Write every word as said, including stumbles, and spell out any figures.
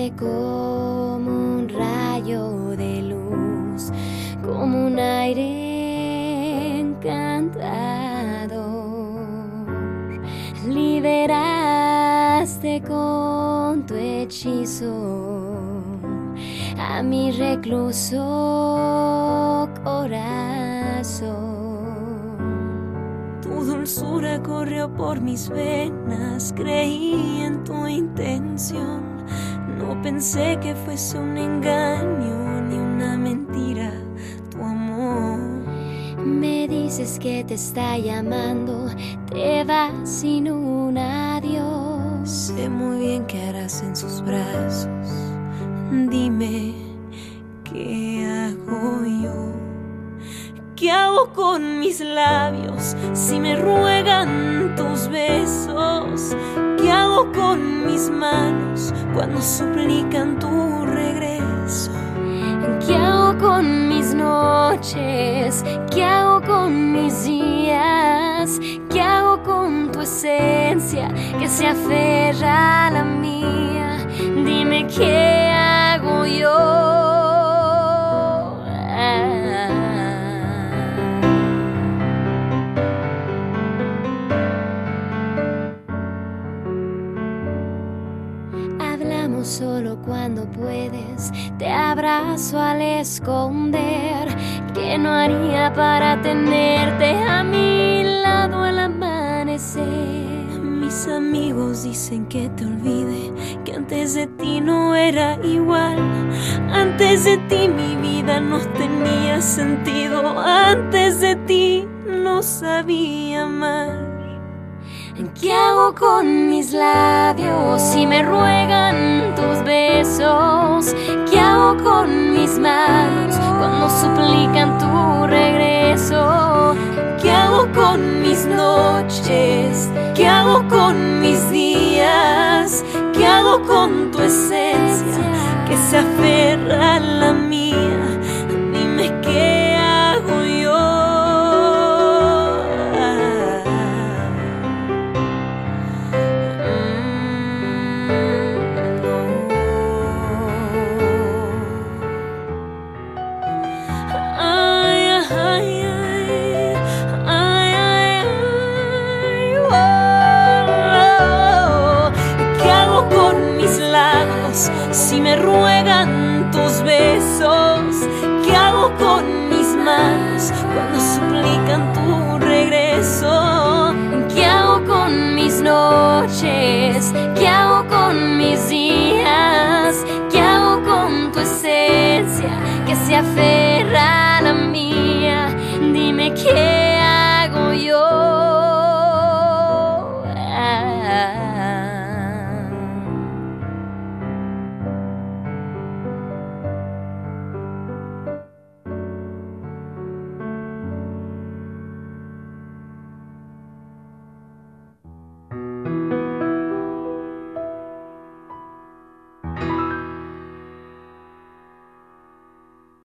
Dime como un rayo de luz, como un aire encantador. Liberaste con tu hechizo a mi recluso corazón. Tu dulzura corrió por mis venas, creí en tu intención. No pensé que fuese un engaño ni una mentira tu amor. Me dices que te está llamando, te vas sin un adiós. Sé muy bien qué harás en sus brazos. Dime, ¿qué hago yo? ¿Qué hago con mis labios si me ruegan tus besos? ¿Qué hago con mis manos cuando suplican tu regreso? ¿Qué hago con mis noches? ¿Qué hago con mis días? ¿Qué hago con tu esencia que se aferra a la mía? Dime qué hago yo. Hablamos solo cuando puedes, te abrazo al esconder. ¿Qué no haría para tenerte a mi lado al amanecer? Mis amigos dicen que te olvide, que antes de ti no era igual. Antes de ti mi vida no tenía sentido. Antes de ti no sabía amar. ¿Qué hago con mis labios si me ruegan tus besos? ¿Qué hago con mis manos cuando suplican tu regreso? ¿Qué hago con mis noches? ¿Qué hago con mis días? ¿Qué hago con tu esencia que se aferra a la mía? Dime qué hago yo. Si me ruegan tus besos, ¿qué hago con mis manos cuando suplican tu regreso? ¿Qué hago con mis noches? ¿Qué hago con mis días? ¿Qué hago con tu esencia que se aferra a la mía? Dime qué